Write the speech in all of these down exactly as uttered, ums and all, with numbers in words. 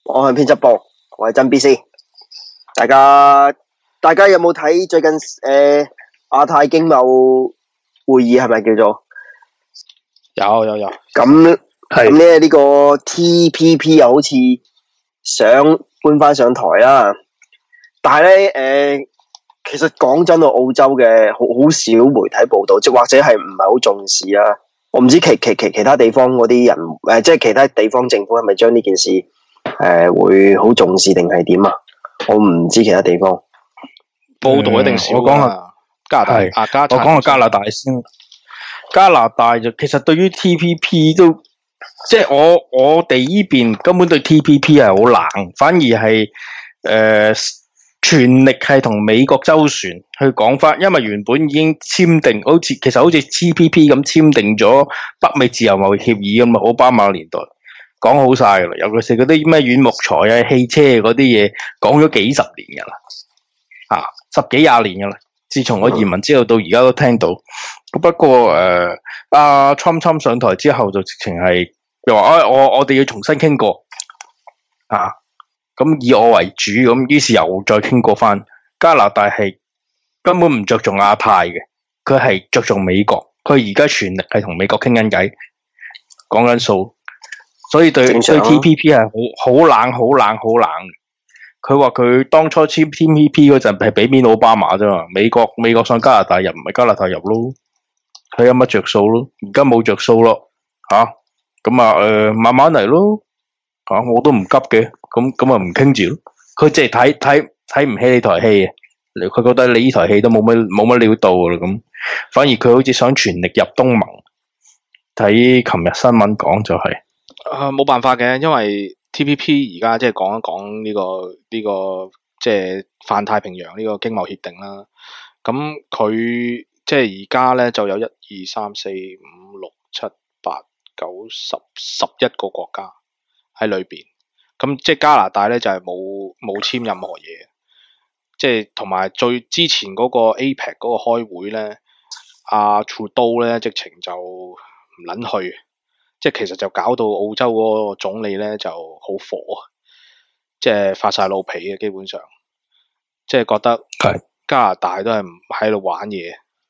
我係編輯部，我係真 B C。大家大家有冇睇最近誒亞、呃、太經貿會議係咪叫做？ 有有有。 咁咁咧呢個 T P P 又好似想搬翻上台啦，但係咧誒，其實講真到澳洲嘅好好少媒體報道，即或者係唔係好重視啦。我唔知其其其其他地方嗰啲人誒、呃，即係其他地方政府係咪將呢件事誒、呃、會好重視定係點啊？我唔知其他地方報道一定少、嗯。我講下加拿大，啊加， 我講下加拿大先。加拿大就其實對於 T P P 都，即係我我哋依邊根本對 T P P 係好冷，反而係誒、呃、全力係同美國周旋去講翻，因為原本已經簽訂，好似其實好似 T P P 咁簽訂咗北美自由貿易協議咁啊，奧巴馬年代講好晒噶啦，尤其是嗰啲咩軟木材啊、汽車嗰啲嘢，講咗幾十年噶啦，啊十幾廿年噶啦。自從我移民之後到而家都聽到，不過誒阿 Trump Trump 上台之後就直情係又話，哎我我哋要重新傾過啊，咁以我為主，咁於是又再傾過翻。加拿大係根本唔着重亞太嘅，佢係着重美國，佢而家全力係同美國傾緊偈，講緊數，所以對對 T P P 係好好冷好冷好冷。佢話佢當初簽 T P P 嗰陣係俾面奧巴馬啫嘛，美國美國上加拿大入唔係加拿大入咯，佢有乜着數咯？而家冇着數咯，吓咁啊誒、呃、慢慢嚟咯，吓、啊、我都唔急嘅，咁咁啊唔傾住咯。佢即係睇睇睇唔起呢台戲嘅，佢覺得你呢台戲都冇乜冇乜料到啦咁，反而佢好似想全力入東盟。睇琴日新聞講就係、是， 誒冇辦法嘅，因為。T P P 而家即係講一講呢個呢個即係泛太平洋呢個經貿協定啦。咁佢即係而家咧就有一二三四五六七八九十十一個國家喺裏邊。咁即係加拿大咧就係冇冇簽任何嘢。即係同埋最之前嗰個 A P E C 嗰個開會咧，阿 Trudeau 咧直情就唔撚去。即係其實就搞到澳洲嗰個總理咧就好火，即係發晒老脾嘅，基本上，即係覺得加拿大都係唔喺度玩嘢。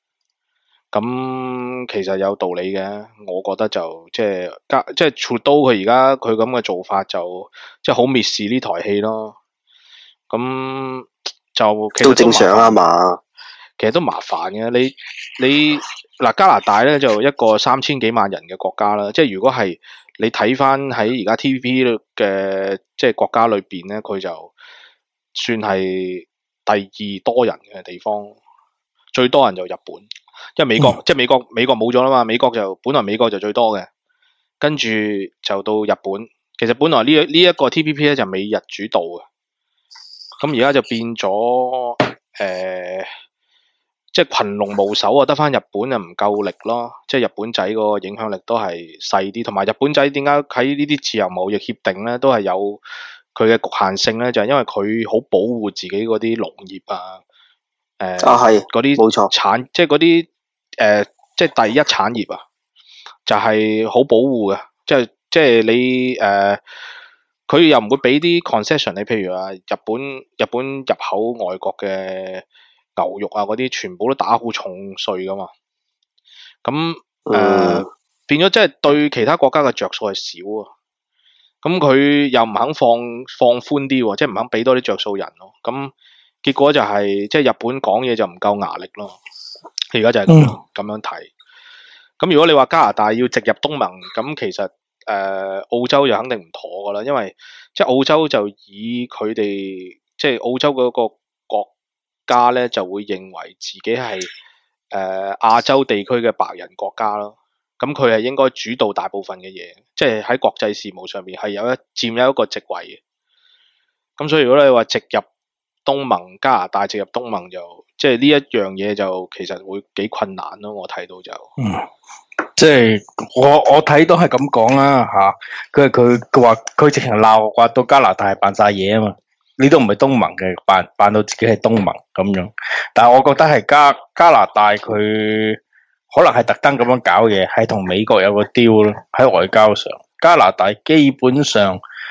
咁其實有道理嘅，我覺得就即係加即係 Trudeau 佢而家佢咁嘅做法就即係好蔑視呢台戲咯。咁就其實都正常啊嘛， 其實都麻煩嘅，你你。嗱，加拿大咧就一個三千幾萬人嘅國家啦，即係如果係你睇翻喺而家 T P P 嘅即係國家裏邊咧，佢就算係第二多人嘅地方，最多人就日本，因為美國、嗯、即係美國美國冇咗啦嘛，美國就本來美國就最多嘅，跟住就到日本，其實本來呢呢一個 T P P 咧就美日主導嘅，咁而家就變咗誒。呃即係群龍無首啊，得翻日本就唔夠力咯。即係日本仔個影響力都係細啲，同埋日本仔點解喺呢啲自由貿易協定咧都係有佢嘅局限性咧？就係、是、因為佢好保護自己嗰啲農業啊，誒啊係嗰啲冇錯產，即係嗰啲誒即係第一產業啊，就係、是、好保護嘅。即係即係你誒，佢、呃、又唔會俾啲 concession 你，譬如話日本日本入口外國嘅。牛肉啊嗰啲全部都打好重稅噶嘛，咁誒、呃嗯、變咗即係對其他國家嘅着數係少啊，咁佢又唔肯放放寬啲，即係唔肯俾多啲着數人咯，咁結果就係、是、即係日本講嘢就唔夠牙力咯，而家就係咁樣咁樣睇。咁如果你話加拿大要直入東盟，咁其實誒、呃、澳洲就肯定唔妥噶啦，因為即係澳洲就以佢哋即係澳洲嗰個國家咧就會認為自己係誒亞洲地區嘅白人國家咯，咁佢係應該主導大部分嘅嘢，即係喺國際事務上面係有一佔有一個席位嘅。咁所以如果你話直入東盟，加拿大直入東盟就即係呢一樣嘢就其實會幾困難咯，我睇到就嗯， 即係我我睇都係咁講啦吓，佢佢佢話佢直情鬧話到加拿大係扮晒嘢啊嘛。你都唔係東盟嘅，扮扮到自己係東盟咁樣，但係我覺得係加加拿大佢可能係特登咁樣搞嘢，係同美國有個 deal 咯，喺外交上，加拿大基本上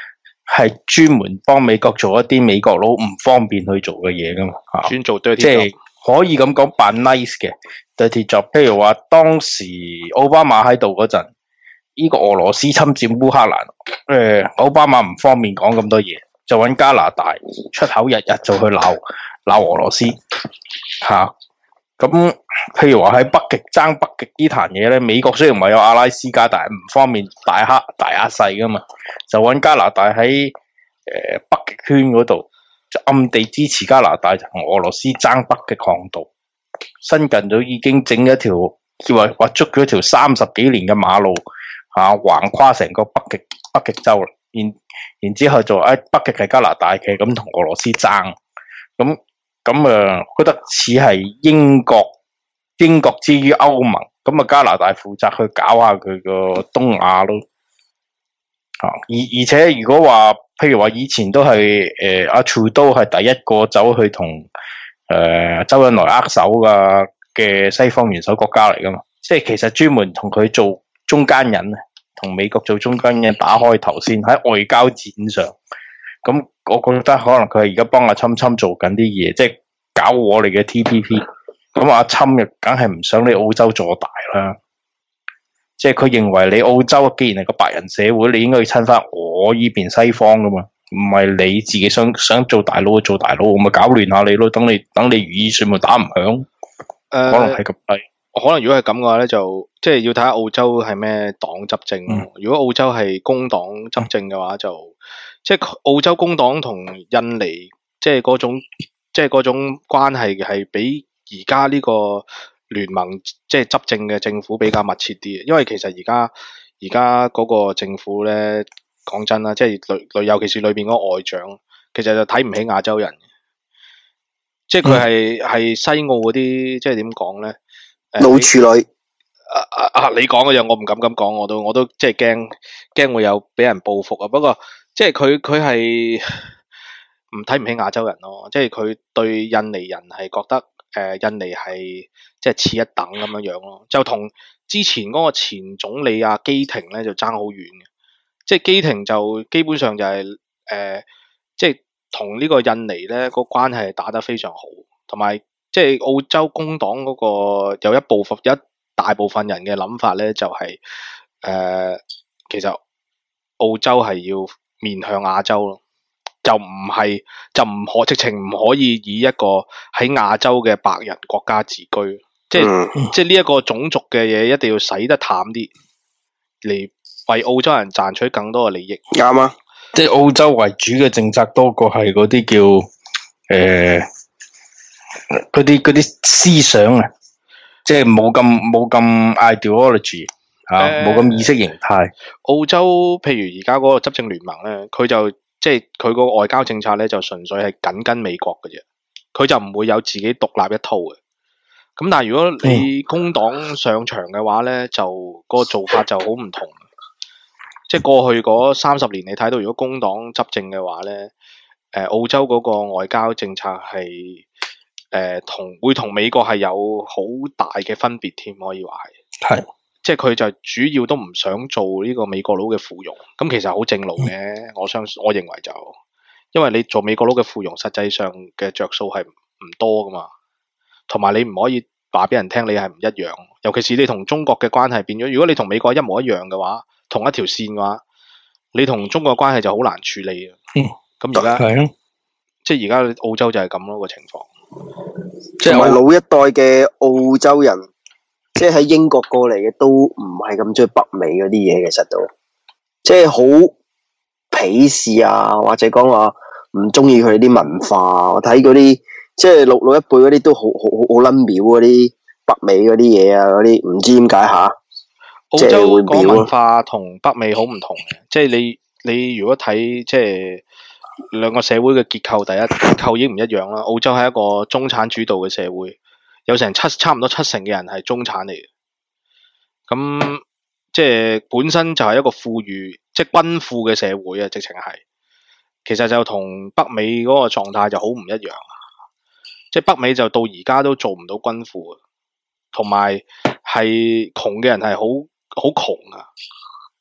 係專門幫美國做一啲美國佬唔方便去做嘅嘢噶嘛，嚇， 專做 dirty 即係 job 可以咁講扮 nice 嘅 dirty job。譬如話當時奧巴馬喺度嗰陣，呢個俄羅斯侵佔烏克蘭，誒奧巴馬唔方便講咁多嘢，就揾加拿大出口，日日就去鬧鬧俄羅斯嚇。咁譬如話喺北極爭北極呢壇嘢咧，美國雖然唔係有阿拉斯加，但係唔方便大黑大壓細噶嘛，就揾加拿大喺誒、呃、北極圈嗰度，就暗地支持加拿大同俄羅斯爭北極航道。新近都已經整一條，叫話話捉咗一條三十幾年嘅馬路嚇，橫、啊、跨成個北極北極洲啦。然然之後就誒、哎、北極係加拿大嘅，咁同俄羅斯爭咁。咁啊，覺得似係英國英國之於歐盟，咁啊加拿大負責去搞下佢個東亞咯。啊，而而且如果話，譬如話以前都係誒阿 Trudeau 係第一個走去同誒、呃、周恩來握手噶嘅西方元首國家嚟噶嘛，即係其實專門同佢做中間人啊，同美國做中間人打開頭先喺外交戰上。咁我覺得可能佢係而家幫阿侵侵做緊啲嘢，即係搞我哋嘅 T P P。咁阿侵又梗係唔想你澳洲做大啦，即係佢認為你澳洲既然係個白人社會，你應該要親翻我依邊西方噶嘛，唔係你自己想想做大佬就做大佬，我咪搞亂下你咯，等你等你如意算咪打唔響。誒、呃，可能係咁係。 可能如果係咁嘅話咧，就即係要睇下澳洲係咩黨執政。嗯、如果澳洲係工黨執政嘅話，就即係澳洲工黨同印尼即係嗰種即係嗰種關係係比而家呢個聯盟即係執政嘅政府比較密切啲。因為其實而家而家嗰個政府咧，講真啦，即係裏尤其是裏邊嗰個外長，其實就睇唔起亞洲人。即係佢係係西澳嗰啲，即係點講咧？ 老處女啊啊啊！你講嘅嘢我唔敢咁講，我都我都即係驚驚會有俾人報復啊。不過即係佢佢係唔睇唔起亞洲人咯，即係佢對印尼人係覺得誒、呃、印尼係即係次一等咁樣樣咯，就同之前嗰個前總理阿基廷咧就爭好遠嘅，即係基廷就基本上就係、是、誒、呃、即係同呢個印尼咧個關係打得非常好，同埋。即係澳洲工黨嗰個有一部分一大部分人嘅諗法咧，就係、是、誒、呃，其實澳洲係要面向亞洲咯，就唔係就唔可直情唔可以以一個喺亞洲嘅白人國家自居，即係、嗯、即係呢一個種族嘅嘢一定要洗得淡啲，嚟為澳洲人賺取更多嘅利益。 啱啊！ 即係澳洲為主嘅政策多過係嗰啲叫誒。呃嗰啲嗰啲思想啊，即係冇咁冇咁 ideology 啊，冇咁意識形態。 澳洲譬如而家嗰個執政聯盟咧，佢就即係佢個外交政策咧，就純粹係緊跟美國嘅啫，佢就唔會有自己獨立一套嘅。咁但係如果你工黨上場嘅話咧，就個做法就好唔同。即係過去嗰三十年，你睇到如果工黨執政嘅話咧，誒澳洲嗰個外交政策係。誒、呃，同會同美國係有好大嘅分別添，可以話係，係，即係佢就主要都唔想做呢個美國佬嘅附庸，咁其實好正路嘅，嗯、我相信，我認為就，因為你做美國佬嘅附庸，實際上嘅着數係唔多噶嘛，同埋你唔可以話俾人聽你係唔一樣，尤其是你同中國嘅關係變咗，如果你同美國一模一樣嘅話，同一條線嘅話，你同中國嘅關係就好難處理嘅，咁而家，係啊，即係而家澳洲就係咁咯個情況。 即係老一代嘅澳洲人，即係喺英國過嚟嘅，都唔係咁中意北美嗰啲嘢，其實都即係好鄙視啊，或者講話唔中意佢哋啲文化。我睇嗰啲即係老老一輩嗰啲都好好好撚秒嗰啲北美嗰啲嘢啊，嗰啲唔知點解吓。 澳洲嗰個文化同北美好唔同嘅，即係你你如果睇即係。兩個社會嘅結構，第一結構已經唔一樣啦。澳洲係一個中產主導嘅社會，有成七差唔多七成嘅人係中產嚟嘅。咁即係本身就係一個富裕，即係均富嘅社會啊，直情係。其實就同北美嗰個狀態就好唔一樣。即係北美就到而家都做唔到均富啊，同埋係窮嘅人係好好窮啊。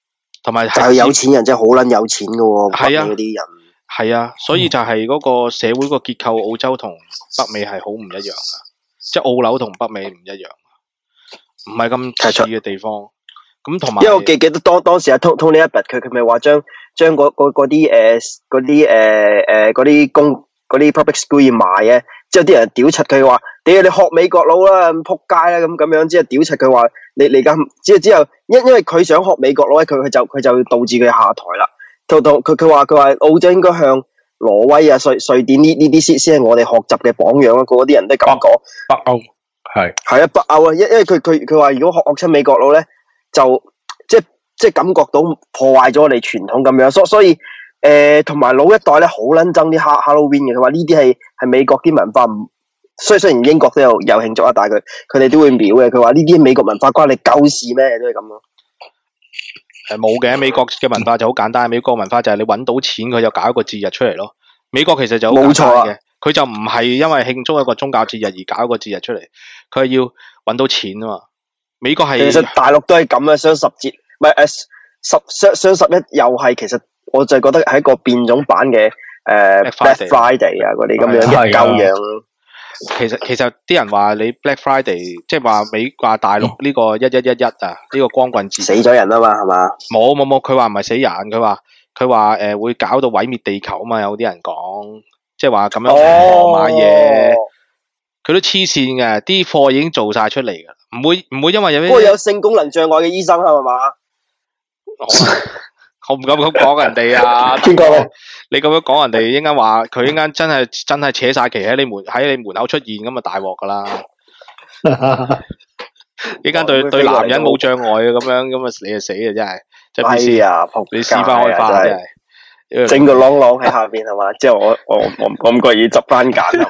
同埋就係有錢人真係好撚有錢噶喎，北美嗰啲人。 係啊，所以就係嗰個社會個結構，澳洲同北美係好唔一樣噶，即係澳紐同北美唔一樣，唔係咁似嘅地方。咁同埋， 因為我記記得當當時阿 Tony Abbott 佢佢咪話將將嗰嗰嗰啲誒嗰啲誒誒嗰啲公嗰啲 public school 要賣嘅，之後啲人屌柒佢話，屌你學美國佬啦，咁仆街啦，咁咁樣之後屌柒佢話你你而家之後之後因因為佢想學美國佬咧，佢佢就佢就導致佢下台啦。同同佢佢話佢話澳洲應該向挪威啊、瑞瑞典呢呢啲先先係我哋學習嘅榜樣咯，嗰啲人都咁講。 北歐係係啊，北歐啊，因因為佢佢佢話如果學學親美國佬咧，就即即感覺到破壞咗我哋傳統咁樣，所所以誒同埋老一代咧好撚憎啲 Halloween 嘅，佢話呢啲係係美國啲文化唔，雖雖然英國都有有慶祝啊，但係佢佢哋都會秒嘅。佢話呢啲美國文化關你鳩事咩？都係咁咯。 誒冇嘅，美國嘅文化就好簡單，美國文化就係你揾到錢佢就搞一個節日出嚟咯。美國其實就好簡單嘅，佢、啊、就唔係因為慶祝一個宗教節日而搞一個節日出嚟，佢係要揾到錢啊嘛。美國係其實大陸都係咁嘅，雙十節唔係誒十雙雙十一又係，其實我就覺得係一個變種版嘅誒、呃、Black Friday 啊嗰啲咁樣一鳩樣。 其實其實啲人話你 Black Friday 即係話美話大陸呢個一一一一啊呢、呢個光棍節死咗人啊嘛係嘛？ 冇冇冇，佢話唔係死人，佢話佢話誒會搞到毀滅地球啊嘛，有啲人講即係話咁樣哦買嘢，佢都黐線嘅，啲貨已經做晒出嚟㗎，唔會唔會因為有咩？ 不過有性功能障礙嘅醫生係嘛？ 我唔敢咁講人哋啊！ 邊個咧？ 你咁樣講人哋，應該話佢應該真係真係扯晒旗喺你門喺你門口出現咁啊大鑊噶啦！依間對對男人冇障礙啊，咁樣咁啊你就死啊真係！真係哎呀， 你屎花開花真係， 整個啷啷喺下邊係嘛？之後我我我我唔覺意執翻揀。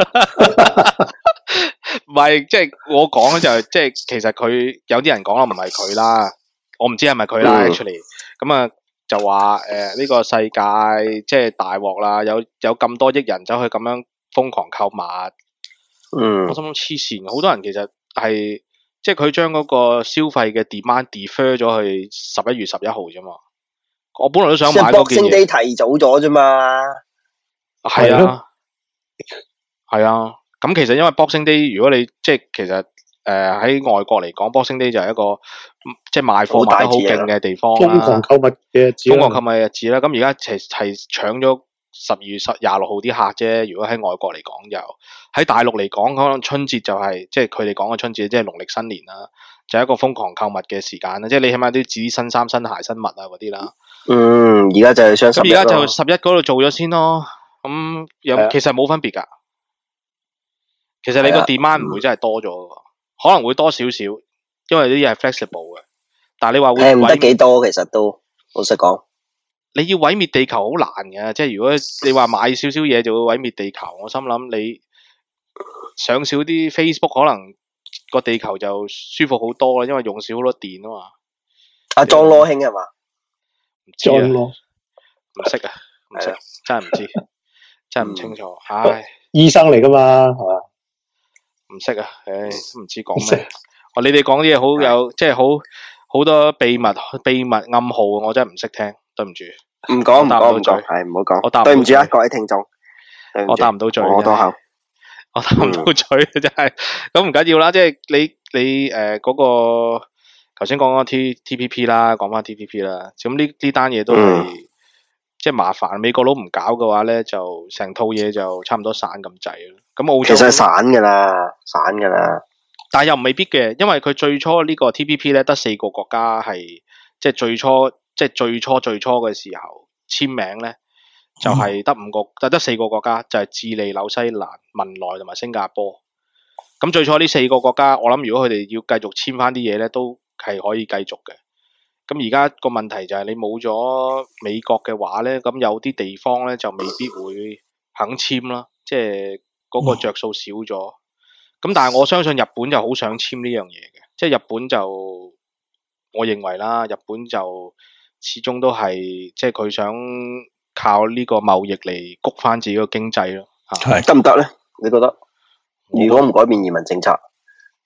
唔係，即係我講就係即係其實佢有啲人講啦，唔係佢啦，我唔知係咪佢啦 actually 咁啊。就話誒呢個世界即係大鑊啦，有有咁多億人走去咁樣瘋狂購物， 嗯， 我心諗黐線，好多人其實係即係佢將嗰個消費嘅 demand defer 咗去十一月十一號啫嘛，我本來都想買嗰件嘢， 即係 Boxing Day 提早咗啫嘛， 係啊，係啊，咁其實因為 Boxing Day 如果你即係其實。誒、呃、喺外國嚟講 Boxing Day 就係一個即係賣貨賣得好勁嘅地方啦， 瘋狂購物嘅日子， 瘋狂購物嘅日子啦。咁而家其實係搶咗十二月十廿六號啲客啫。如果喺外國嚟講，就喺大陸嚟講，可能春節就係、是、即係佢哋講嘅春節，即係農曆新年啦，就係、是、一個瘋狂購物嘅時間啦。即係你起碼都要指新衫、新鞋、新襪啊嗰啲啦。 嗯，而家就係雙十一。 咁而家就十一嗰度做咗先咯。咁有其實冇分別㗎。其實你個 demand 唔會真係多咗㗎。可能會多少少，因為呢啲係 flexible 嘅。但係你話會誒唔得幾多，其實都老實講。 你要毀滅地球好難嘅，即係如果你話買少少嘢就會毀滅地球，我心諗你上少啲 Facebook 可能個地球就舒服好多啦，因為用少好多電啊嘛。 阿莊羅兄係嘛？ 唔知啊，唔識啊，唔識，真係唔知，真係唔清楚。唉， 醫生嚟噶嘛，係嘛？ 唔識啊，唉，都唔知講咩。哦，你哋講啲嘢好有，即係好好多秘密、秘密暗號，我真係唔識聽，對唔住。 唔講唔講唔講，係唔好講。 我答對唔住啊，各位聽眾。 我答唔到嘴， 我都口， 我答唔到嘴，真係。咁唔緊要啦，即係你你誒嗰個頭先講嗰個 T T P P 啦，講翻 T P P 啦。咁呢呢單嘢都係即係麻煩，美國佬唔搞嘅話咧，就成套嘢就差唔多散咁滯啦。咁澳洲其實散噶啦，散噶啦。 但係又未必嘅，因為佢最初呢個 T P P 咧得四個國家係即係最初即係最初最初嘅時候簽名咧，就係得五個，就得四個國家，就係智利、紐西蘭、文萊同埋新加坡。咁最初呢四個國家，我諗如果佢哋要繼續簽翻啲嘢咧，都係可以繼續嘅。咁而家個問題就係你冇咗美國嘅話咧，咁有啲地方咧就未必會肯簽啦，即係嗰個着數少咗。咁但係我相信日本就好想簽呢樣嘢嘅，即係日本就我認為啦，日本就始終都係即係佢想靠呢個貿易嚟谷翻自己個經濟咯。 係得唔得咧？你覺得？如果唔改變移民政策，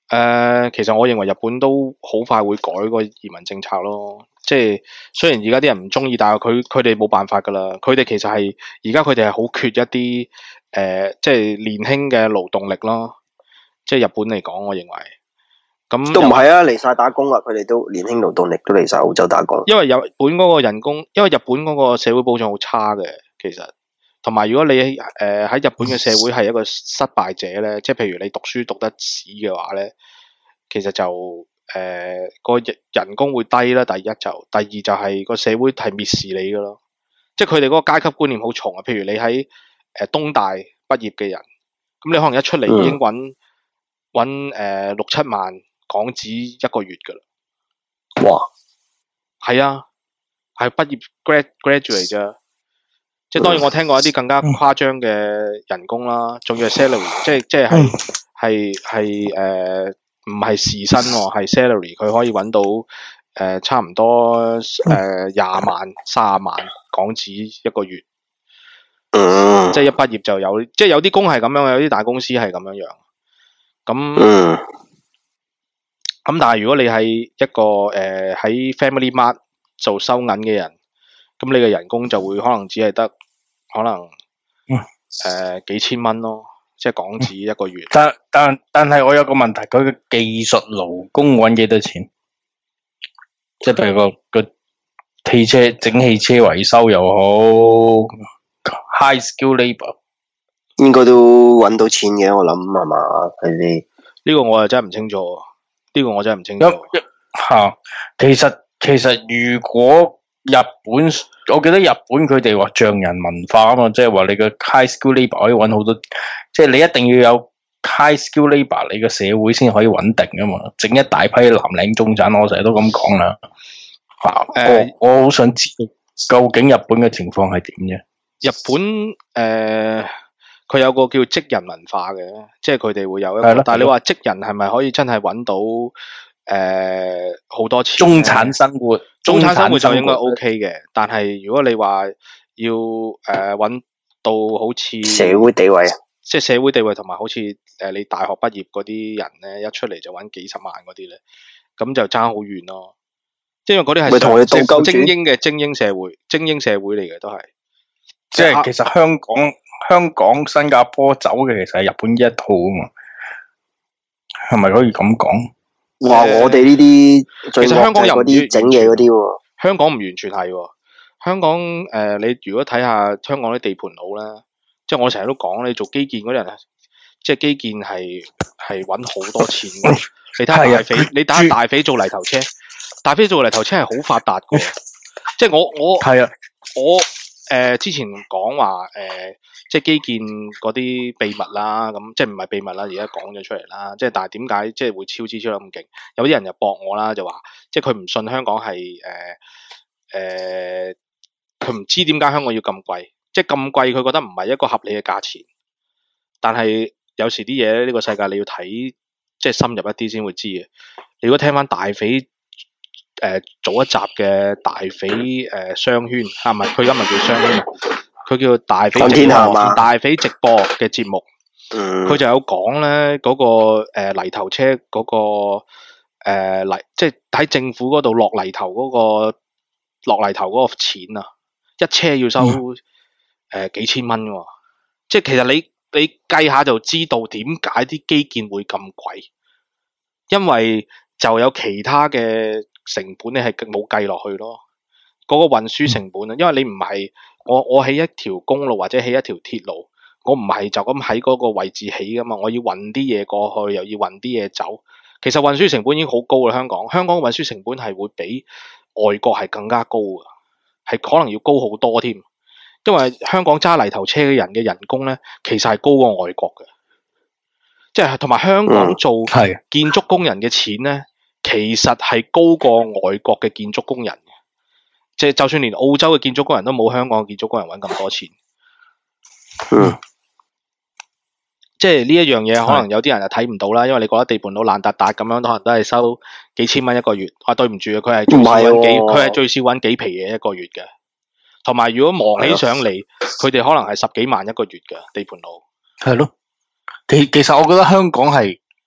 呃，其實我認為日本都好快會改個移民政策咯。即係雖然而家啲人唔中意，但係佢佢哋冇辦法㗎啦。佢哋其實係而家佢哋係好缺一啲誒、呃，即係年輕嘅勞動力咯。即係日本嚟講，我認為咁都唔係啊，嚟晒打工啊！佢哋都年輕勞動力都嚟晒澳洲打工。 因為日本嗰個人工，因為日本嗰個社會保障好差嘅，其實同埋如果你誒喺、呃、日本嘅社會係一個失敗者咧，即係譬如你讀書讀得屎嘅話咧，其實就誒個、呃、人工會低啦。第一就，第二就係個社會係蔑視你嘅咯。即係佢哋嗰個階級觀念好重啊。譬如你喺誒、呃、東大畢業嘅人，咁你可能一出嚟已經揾揾誒六七萬港紙一個月㗎啦。 哇！ 係啊，係畢業 grad graduate 啫。即係當然我聽過一啲更加誇張嘅人工啦，仲要係 salary， 即係即係係係係誒唔係時薪喎，係 salary， 佢可以揾到誒、呃、差唔多誒廿、呃、萬、卅萬港紙一個月。 嗯， 即係一畢業就有，即係有啲工係咁樣，有啲大公司係咁樣樣。咁嗯， 咁但係如果你係一個誒喺、呃、Family Mart 做收銀嘅人，咁你嘅人工就會可能只係得可能誒、呃、幾千蚊咯，即係港紙一個月。 但但但係我有個問題，佢嘅技術勞工揾幾多錢？即係譬如個個汽車整汽車維修又好 ，high skill labour 應該都揾到錢嘅，我諗係嘛？佢哋呢個我又真係唔清楚，呢、呢個我真係唔清楚。 吓，其實其實如果日本，我記得日本佢哋話匠人文化啊嘛，即係話你個 high skill labour 可以揾好多，即係你一定要有 high skill labour，你個社會先可以穩定啊嘛。整一大批藍領中產，我成日都咁講啦。吓、啊呃，我我好想知道究竟日本嘅情況係點啫？ 日本誒，佢、呃、有個叫職人文化嘅，即係佢哋會有一個。但係你話職人係咪可以真係揾到誒好、呃、多錢？中產生活，中產生活就應該 OK 嘅。但係如果你話要誒揾、呃、到好似社會地位， 即係社會地位同埋好似誒、呃、你大學畢業嗰啲人咧，一出嚟就揾幾十萬嗰啲咧，咁就爭好遠咯。即係因為嗰啲係精英嘅精英社會，精英社會嚟嘅都係。 即係其實香港、香港、新加坡走嘅其實係日本呢一套啊嘛，係咪可以咁講？ 哇！我哋呢啲其實香港又嗰啲整嘢嗰啲喎， 香港唔完全係喎。香港誒、呃，你如果睇下香港啲地盤佬咧，即係我成日都講，你做基建嗰啲人，即係基建係係揾好多錢嘅。你睇下大匪，你睇下大匪做泥頭車，大匪做泥頭車係好發達嘅。即係我我係啊，我。誒、呃、之前講話誒，即係基建嗰啲秘密啦，咁即係唔係秘密啦，而家講咗出嚟啦。即係但係點解即係會超支超得咁勁？有啲人就駁我啦，就話即係佢唔信香港係誒誒，佢、呃、唔、呃、知點解香港要咁貴，即係咁貴，佢覺得唔係一個合理嘅價錢。但係有時啲嘢咧，呢、呢個世界你要睇即係深入一啲先會知嘅。你如果聽翻大匪。誒、呃，早一集嘅大匪誒商圈，係咪？佢今日叫商圈，佢叫大匪直播，大匪直播嘅節目，佢、嗯、就有講咧嗰個誒、呃、泥頭車嗰、那個誒、呃、泥，即係喺政府嗰度落泥頭嗰、那個落泥頭嗰個錢啊，一車要收誒、嗯呃、幾千蚊嘅，即係其實你你計下就知道點解啲基建會咁貴，因為就有其他嘅。成本你係冇計落去咯，嗰、那個運輸成本啊，因為你唔係我我起一條公路或者起一條鐵路，我唔係就咁喺嗰個位置起噶嘛，我要運啲嘢過去，又要運啲嘢走，其實運輸成本已經好高啦。香港香港運輸成本係會比外國係更加高嘅，係可能要高好多添，因為香港揸泥頭車嘅人嘅人工咧，其實係高過外國嘅，即係同埋香港做建築工人嘅錢咧。嗯其實係高過外國嘅建築工人嘅，即係就算連澳洲嘅建築工人都冇香港嘅建築工人搵咁多錢。嗯，即係呢一樣嘢，可能有啲人就睇唔到啦，因為你覺得地盤佬爛達達咁樣，可能都係收幾千蚊一個月。啊，對唔住啊，佢係最少搵幾，佢係最少搵幾皮嘢一個月嘅。同埋如果忙起上嚟，佢哋可能係十幾萬一個月嘅地盤佬。 係咯，其其實我覺得香港係。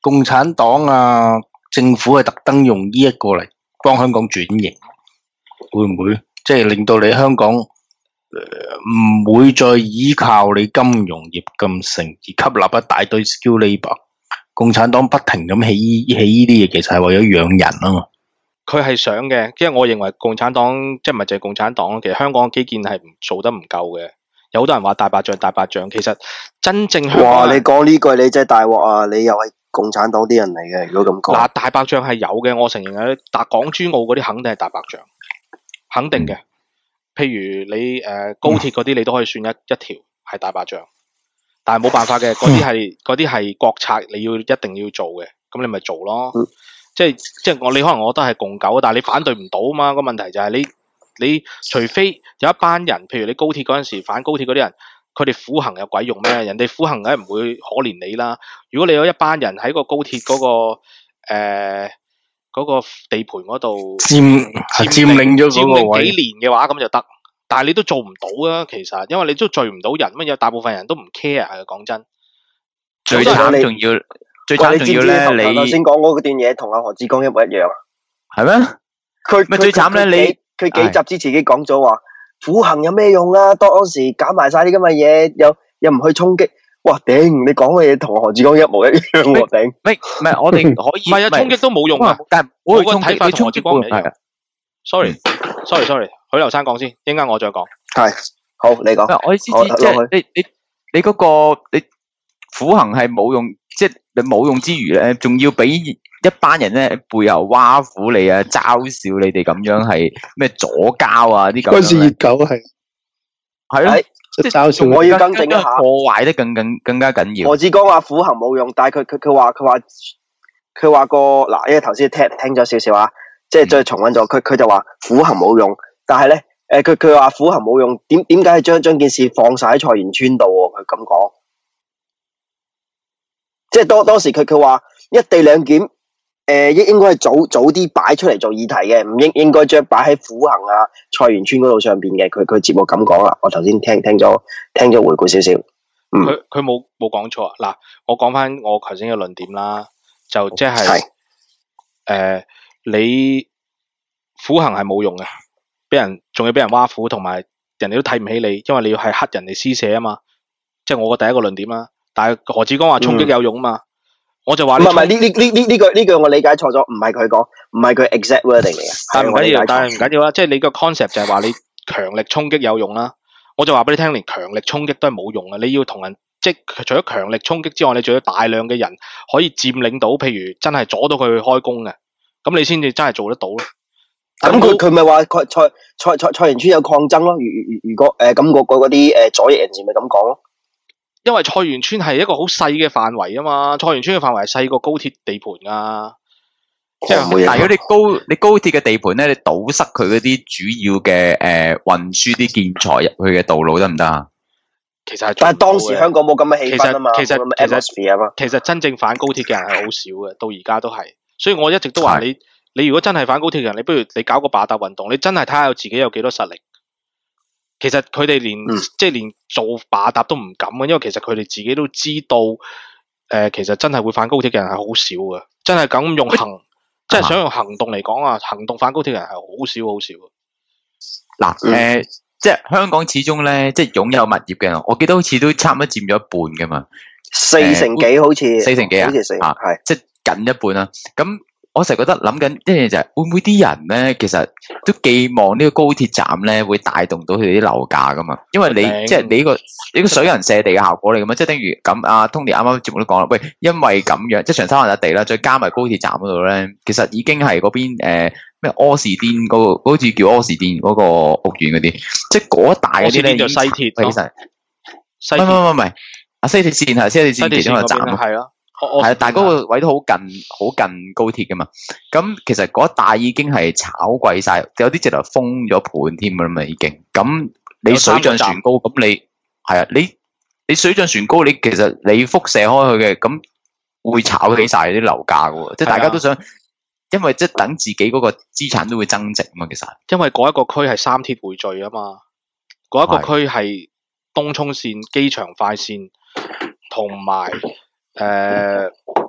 共產黨啊，政府係特登用呢一個嚟幫香港轉型，會唔會即係令到你香港誒唔會再依靠你金融業咁盛，而吸納一大堆 skill labour？共產黨不停咁起起呢啲嘢，其實係為咗養人啊嘛。 佢係想嘅，因為我認為共產黨即係唔係淨係共產黨，其實香港嘅基建係唔做得唔夠嘅。有好多人話大白象大白象，其實真正香港哇！你講呢句你真係大鑊啊！你又係共產黨啲人嚟嘅，如果咁講。 嗱，大白象係有嘅，我承認嘅。但港珠澳嗰啲肯定係大白象，肯定嘅。譬如你誒、呃、高鐵嗰啲，你都可以算一一條係大白象，但係冇辦法嘅，嗰啲係嗰啲係國策，你要一定要做嘅，咁你咪做咯。嗯、即係即係我你可能我覺得係共九，但係你反對唔到啊嘛。個問題就係你你除非有一班人，譬如你高鐵嗰陣時反高鐵嗰啲人，佢哋苦行有鬼用咩？人哋苦行梗係唔會可憐你啦。如果你有一班人喺個高鐵嗰、嗰個誒嗰、呃嗰個地盤嗰度佔佔領咗嗰個位幾年嘅話，咁就得。但係你都做唔到啊，其實，因為你都聚唔到人，乜有大部分人都唔 care 啊。講真， 最慘仲要最慘仲要咧，你頭先講嗰段嘢同阿何志剛一模一樣， 係咩？ 佢咪最慘咧，你佢幾集之前已經講咗話，苦行有咩用啊？當時搞埋晒啲咁嘅嘢，又又唔去衝擊，哇頂！你講嘅嘢同何志剛一模一樣喎，頂！ 唔係唔係，我哋可以唔係啊，衝擊都冇用啊， 但係我個睇法同何志剛唔一係樣。Sorry，sorry，sorry，許留山講先，一陣間我再講。 係，好，你講。 我意思即係你你你嗰個你苦行係冇用，即係你冇用之餘咧，仲要俾一班人咧背後挖苦你啊，嘲笑你哋咁樣係咩左膠啊啲咁樣。 嗰時熱狗係係咯， 即係嘲笑。 我要更正一下， 破壞得更更更加緊要。 何志剛話苦行冇用，但係佢佢佢話佢話佢話個嗱，因為頭先聽聽咗少少啊。即係再重溫咗，佢佢就話苦行冇用，但係咧，誒佢佢話苦行冇用，點點解係將將件事放晒喺菜園村度喎？佢咁講，即係當當時佢佢話一地兩檢，誒應應該係早早啲擺出嚟做議題嘅，唔應應該將擺喺苦行啊菜園村嗰度上邊嘅。佢佢節目咁講啦，我頭先聽聽咗聽咗回顧少少，嗯， 佢佢冇冇講錯啊！嗱，我講翻我頭先嘅論點啦，就即係誒。呃你苦行係冇用嘅，俾人仲要俾人挖苦，同埋人哋都睇唔起你，因為你要係黑人嚟施捨啊嘛，即係我個第一個論點啦。但係何志剛話衝擊有用啊嘛，嗯、我就話你唔係唔係呢呢呢呢呢句呢句我理解錯咗，唔係佢講，唔係佢 exact wording 嚟嘅。 但係唔緊要，但係唔緊要啦，即係你個 concept 就係話你強力衝擊有用啦。我就話俾你聽，連強力衝擊都係冇用嘅。你要同人即係除咗強力衝擊之外，你仲要大量嘅人可以佔領到，譬如真係阻到佢開工嘅。咁你先至真係做得到咯。 咁佢佢咪話蔡蔡蔡蔡蔡園村有抗爭咯？如如如果誒咁嗰嗰啲誒左翼人士咪咁講咯？ 因為菜園村係一個好細嘅範圍啊嘛，菜園村嘅範圍係細過高鐵地盤啊。 即係，但係如果你高你高鐵嘅地盤咧，你堵塞佢嗰啲主要嘅誒運輸啲建材入去嘅道路得唔得啊？ 其實係， 但係當時香港冇咁嘅氣氛啊嘛， 其實冇咁嘅 atmosphere 啊嘛。 其實真正反高鐵嘅人係好少嘅，到而家都係。所以我一直都話你，你如果真係反高鐵嘅人，你不如你搞個罷搭運動，你真係睇下有自己有幾多實力。其實佢哋連、嗯、即係連做罷搭都唔敢嘅，因為其實佢哋自己都知道，誒、呃，其實真係會反高鐵嘅人係好少嘅，真係咁用行，即係想用行動嚟講啊，行動反高鐵嘅人係好少好少。 嗱，誒、呃，即係香港始終咧，即係擁有物業嘅人，我記得好似都差唔多佔咗一半噶嘛， 四成幾好似， 四成幾啊， 好似四成，係即係。近一半啦，咁我成日覺得諗緊一樣嘢就係會唔會啲人咧，其實都寄望呢個高鐵站咧會帶動到佢哋啲樓價噶嘛？因為你即係你呢個呢個水人射地嘅效果嚟噶嘛？即係等於咁，阿 Tony 啱啱節目都講啦，喂，因為咁樣即係長沙灣笪地啦，再加埋高鐵站嗰度咧，其實已經係嗰邊誒咩柯士甸嗰個，好似叫柯士甸嗰個屋苑嗰啲，即係嗰一帶嗰啲咧， 就西鐵， 其實西鐵唔唔唔唔係啊，西鐵線係西鐵線其中一個站係咯。 係，但係嗰個位都好近，好近高鐵噶嘛。咁其實嗰一帶已經係炒貴晒，有啲直頭封咗盤添噶啦嘛，已經。咁你水漲船高，咁你係啊，你你水漲船高，你其實你輻射開去嘅，咁會炒起晒啲樓價噶喎。即係大家都想，因為即係等自己嗰個資產都會增值啊嘛。其實因為嗰一個區係三鐵匯聚啊嘛，嗰一個區係東涌線、機場快線同埋。誒、呃，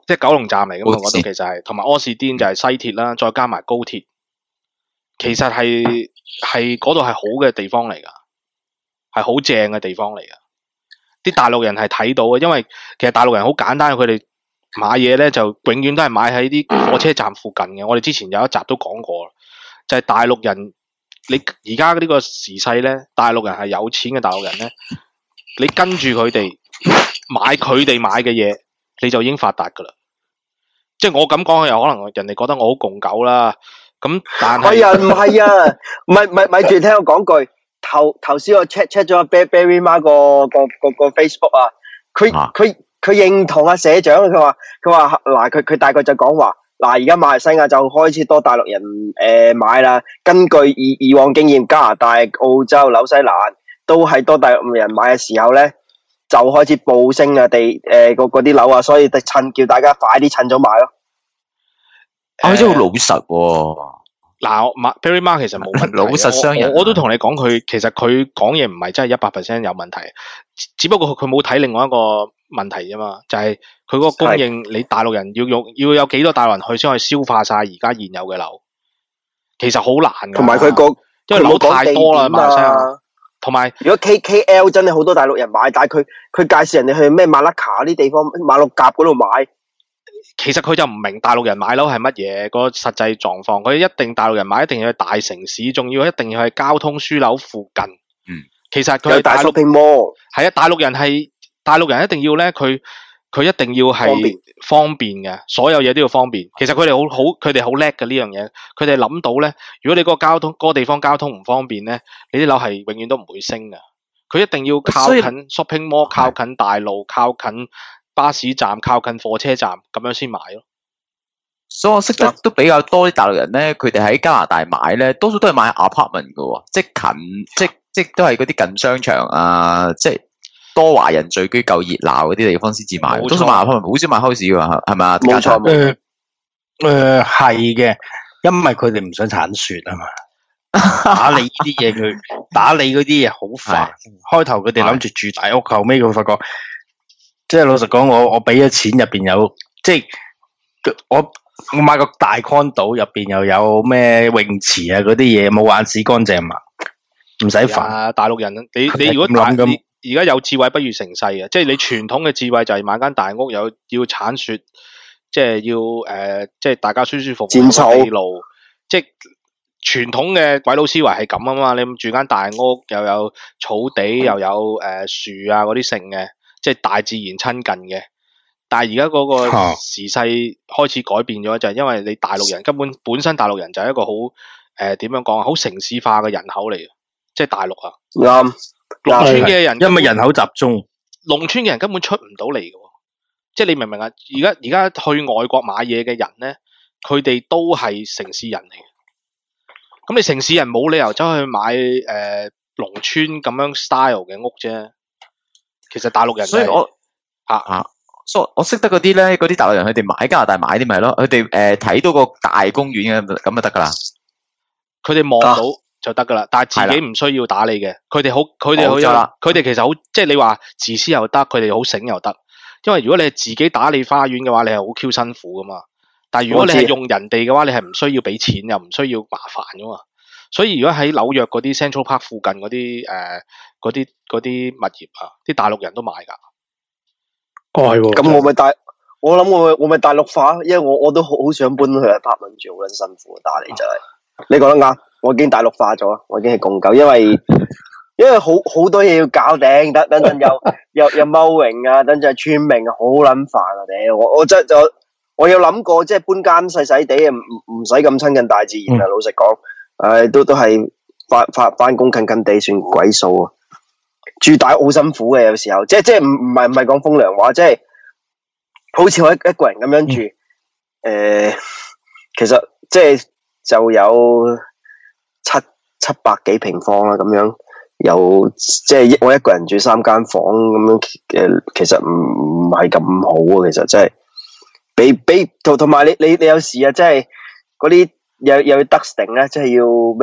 即係九龍站嚟㗎嘛， 好似嗰度其實係，同埋柯士甸就係西鐵啦，再加埋高鐵，其實係係嗰度係好嘅地方嚟㗎，係好正嘅地方嚟㗎。啲大陸人係睇到嘅，因為其實大陸人好簡單，佢哋買嘢咧就永遠都係買喺啲火車站附近嘅。我哋之前有一集都講過，就係、是、大陸人，你而家呢個時勢咧，大陸人係有錢嘅大陸人咧，你跟住佢哋買佢哋買嘅嘢，你就已經發達噶啦。即係我咁講，又可能人哋覺得我好共狗啦。咁但係， 哎呀，唔係啊，咪咪咪住聽我講句。頭頭先我 check check 咗 Barry 媽個個個個 Facebook 啊，佢佢佢認同阿社長，佢話佢話嗱，佢佢大概就講話嗱，而家馬來西亞就開始多大陸人誒、呃、買啦。根據以以往經驗，加拿大、澳洲、紐西蘭都係多大陸人買嘅時候咧，就開始暴升啊，地誒個嗰啲樓啊，所以趁叫大家快啲趁早買咯。 啊，真係好老實喎。 嗱，Barry Ma 其實冇問題， 老實商人、啊我，我都同你講，佢其實佢講嘢唔係真係一百 percent 有問題，只不過佢冇睇另外一個問題啫嘛，就係佢嗰個供應，你大陸人要用要有幾多大陸人去先可以消化晒而家現有嘅樓，其實好難噶。 同埋佢個因為樓太多啦，馬來西亞。同埋如果 K K L 真係好多大陸人買，但係佢佢介紹人哋去咩馬拉卡啲地方馬六甲嗰度買。 其實佢就唔明大陸人買樓係乜嘢個實際狀況，佢一定大陸人買一定要去大城市，仲要一定要去交通樞紐附近。 嗯， 其實佢係大陸係啊，大陸人係大陸人一定要咧，佢佢一定要係方便嘅，所有嘢都要方便。其實佢哋好好，佢哋好叻嘅呢樣嘢。佢哋諗到咧，如果你嗰個交通嗰、嗰個地方交通唔方便咧，你啲樓係永遠都唔會升嘅。佢一定要靠近 shopping mall， 靠近大路，靠近巴士站，靠近火車站，咁樣先買咯。 所以我識得都比較多啲大陸人咧，佢哋喺加拿大買咧，多數都係買 apartment 嘅喎，即係近，即即都係嗰啲近商場啊，即係多華人聚居、夠熱鬧嗰啲地方先至買。多數買 apartment，好少買 house 嘅喎，係咪啊？ 冇錯。 誒誒係嘅，因為佢哋唔想鏟雪啊嘛。打理呢啲嘢，佢打理嗰啲嘢好煩。開頭佢哋諗住住大屋，後尾佢發覺。即係老實講，我我俾咗錢入邊有，即係我我買個大 condo 入邊又有咩泳池啊嗰啲嘢，冇眼屎乾淨嘛，唔使煩。 大陸人，你你如果大而家有智慧不如成世啊！即係你傳統嘅智慧就係買間大屋，有要鏟雪，即係要誒、呃，即係大家舒舒服服剪草地路，即係傳統嘅鬼佬思維係咁啊嘛！你住間大屋又有草地，又有誒、呃、樹啊嗰啲剩嘅。即係大自然親近嘅，但係而家嗰個時勢開始改變咗，就係因為你大陸人根本本身大陸人就係一個好誒點樣講啊，好城市化嘅人口嚟嘅，即係大陸啊。啱，農村嘅人因為人口集中， 農村嘅人根本出唔到嚟嘅，即係你明唔明啊？而家而家去外國買嘢嘅人咧，佢哋都係城市人嚟嘅。咁你城市人冇理由走去買誒、呃、農村咁樣 style 嘅屋啫。其實大陸人， 所以我啊啊，所以我識得嗰啲咧，嗰啲大陸人佢哋買加拿大買啲咪咯，佢哋誒睇到個大公園嘅咁就得噶啦， 佢哋望到就得噶啦，但係自己唔需要打理嘅，佢哋好，佢哋好有，佢哋其實好，即係你話自私又得，佢哋好醒又得，因為如果你係自己打理花園嘅話，你係好 Q 辛苦噶嘛，但係如果你係用人哋嘅話，你係唔需要俾錢又唔需要麻煩噶嘛，所以如果喺紐約嗰啲 Central Park 附近嗰啲誒。嗰啲嗰啲物業啊，啲大陸人都買噶。 哦係喎， 咁我咪大，我諗我我咪大陸化，因為我我都好好想搬去 apartment 住，好撚辛苦打理就係、是。你講得啱，我已經大陸化咗，我已經係共狗，因為因為好好多嘢要搞定，等等陣又又又mowing啊，等陣村明好撚煩啊！屌，我我真就我有諗過，即係搬間細細地啊，唔唔使咁親近大自然啊。嗯、老實講，誒、呃、都都係翻翻翻工近近地算鬼數啊！住大好辛苦嘅，有時候即係即係唔唔係唔係講風涼話，即係好似我一一個人咁樣住，誒、嗯呃，其實即係就有七七百幾平方啦，咁樣有即係我一個人住三間房咁樣，誒，其實唔唔係咁好啊，其實真係比比同同埋你你你有時啊，即係嗰啲又又要 dusting 咧，即係要咩啊？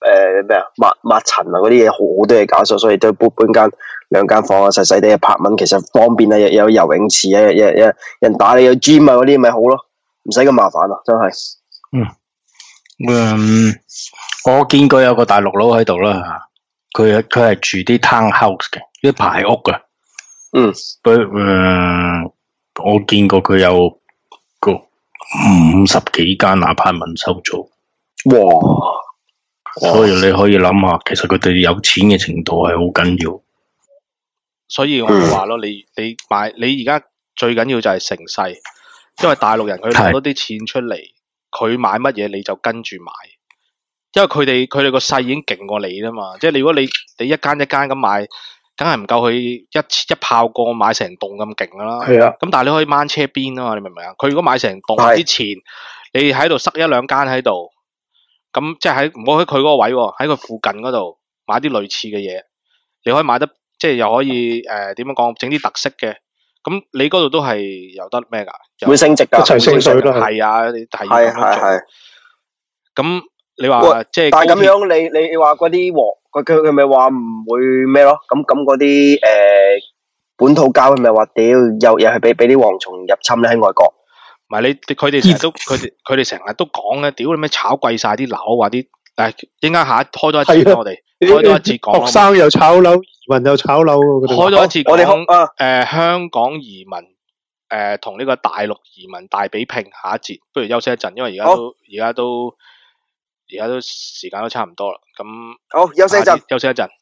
誒咩啊抹抹塵啊嗰啲嘢好好多嘢搞，所所以都搬搬間兩間房啊，細細啲嘅拍蚊，其實方便啊，有有游泳池啊，有有有人打你有 gym 啊嗰啲咪好咯，唔使咁麻煩咯，真係。 嗯，嗯，我見過有個大陸佬喺度啦，佢佢係住啲 townhouse 嘅，啲排屋嘅。 嗯， 佢嗯，我見過佢有個五十幾間 apartment 收租。 哇！ 所以你可以諗下，其實佢哋有錢嘅程度係好緊要。 所以我咪話咯，你你買你而家最緊要就係成勢，因為大陸人佢攞多啲錢出嚟，佢買乜嘢你就跟住買，因為佢哋佢哋個勢已經勁過你啦嘛。即係如果你你一間一間咁買，梗係唔夠佢一一炮過買成棟咁勁噶啦。 係啊， 咁但係你可以掹車邊啊嘛，你明唔明啊？佢如果買成棟之前，你喺度塞一兩間喺度。咁即係喺唔好喺佢嗰個位喎，喺佢附近嗰度買啲類似嘅嘢，你可以買得即係又可以誒點樣講，整啲特色嘅。咁你嗰度都係有得咩㗎？ 會升值㗎， 一齊升水咯。 係啊，係係係係。 咁你話即係， 但係咁樣你你你話嗰啲黃，佢佢佢咪話唔會咩咯？咁咁嗰啲誒本土膠，佢咪話屌又又係俾俾啲蝗蟲入侵咧喺外國。唔係你佢哋成日都佢哋佢哋成日都講咧，屌你咩炒貴晒啲樓，話啲誒應該下開多一節我哋開多一節講。 學生又炒樓，移民又炒樓。 開多一節我哋講誒、 呃、香港移民誒同呢個大陸移民大比拼，下一節不如休息一陣，因為而家都而家都而家都時間都差唔多啦。咁好休息一陣， 休息一陣。